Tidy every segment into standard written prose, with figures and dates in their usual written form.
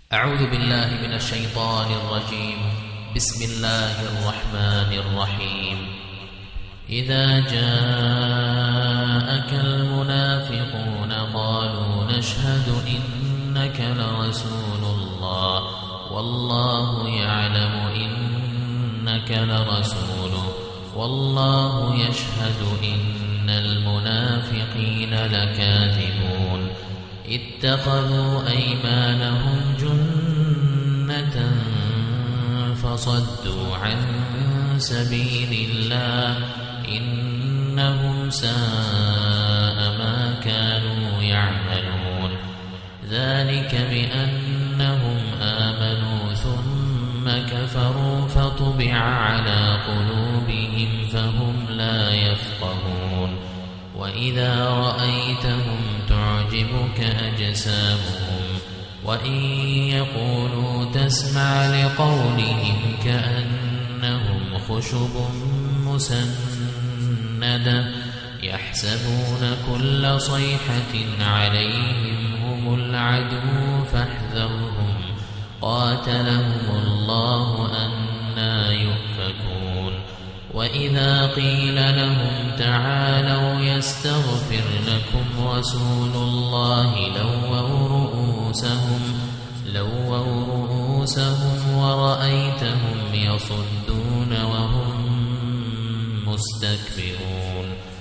أعوذ بالله من الشيطان الرجيم. بسم الله الرحمن الرحيم. إذا جاءك المنافقون قالوا نشهد إنك لرسول الله والله يعلم إنك لرسوله والله يشهد إن المنافقين لكاذبون. اتخذوا أيمانهم جنة فصدوا عن سبيل الله إنهم ساء ما كانوا يعملون. ذلك بأنهم آمنوا ثم كفروا فطبع على قلوبهم فهم لا يفقهون. وإذا رأيتهم تعجبك أجسامهم وإن يقولوا تسمع لقولهم كأنهم خشب مسندة يحسبون كل صيحة عليهم هم العدو فاحذرهم قاتلهم الله أنى يؤفكون. وإذا قيل لهم تعالوا يستغفر لكم رسول الله لووا رؤوسهم ورأيتهم يصدون وهم مستكبرون.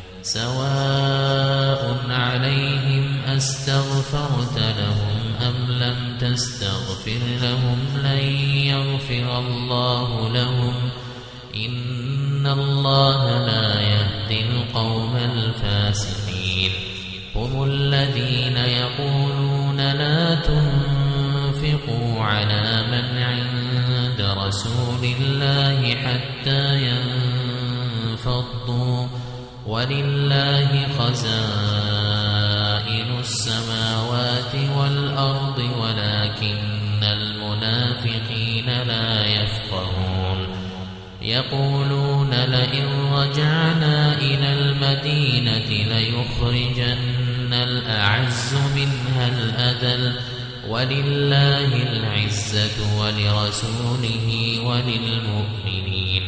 سواء عليهم أستغفرت لهم أم لم تستغفر لهم لن يغفر الله لهم إن الله لا يهدي القوم الفاسقين. هم الذين يقولون لا تنفقوا على من عند رسول الله حتى ينفضوا ولله خزائن السماوات والأرض ولكن المنافقين لا يفقهون. يقولون لئن رجعنا إلى المدينة ليخرجن الأعز منها الأذل ولله العزة ولرسوله وللمؤمنين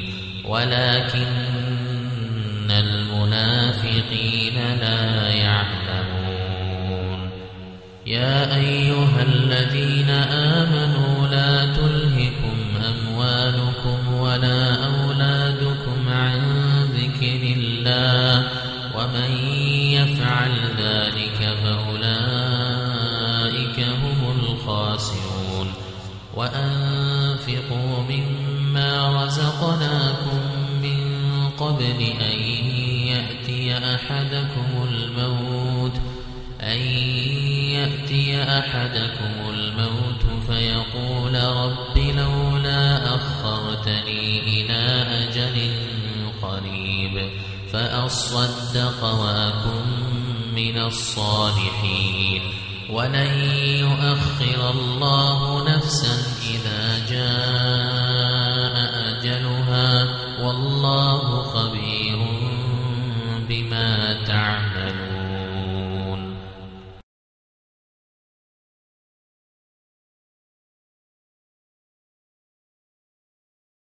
ولكن المنافقين لا يعلمون. يا أيها الذين آمنوا لا تلهكم أموالكم ولا أولادكم عن ذكر الله ومن يفعل ذلك فأولئك هم الخاسرون. وأنفقوا مما رزقناكم من قبل أن يأتي أحدكم الموت فيقول رب لولا أخرتني إلى أجل قريب فأصدق وأكن من الصالحين ولن يؤخر الله نفسا إذا جاء أجلها والله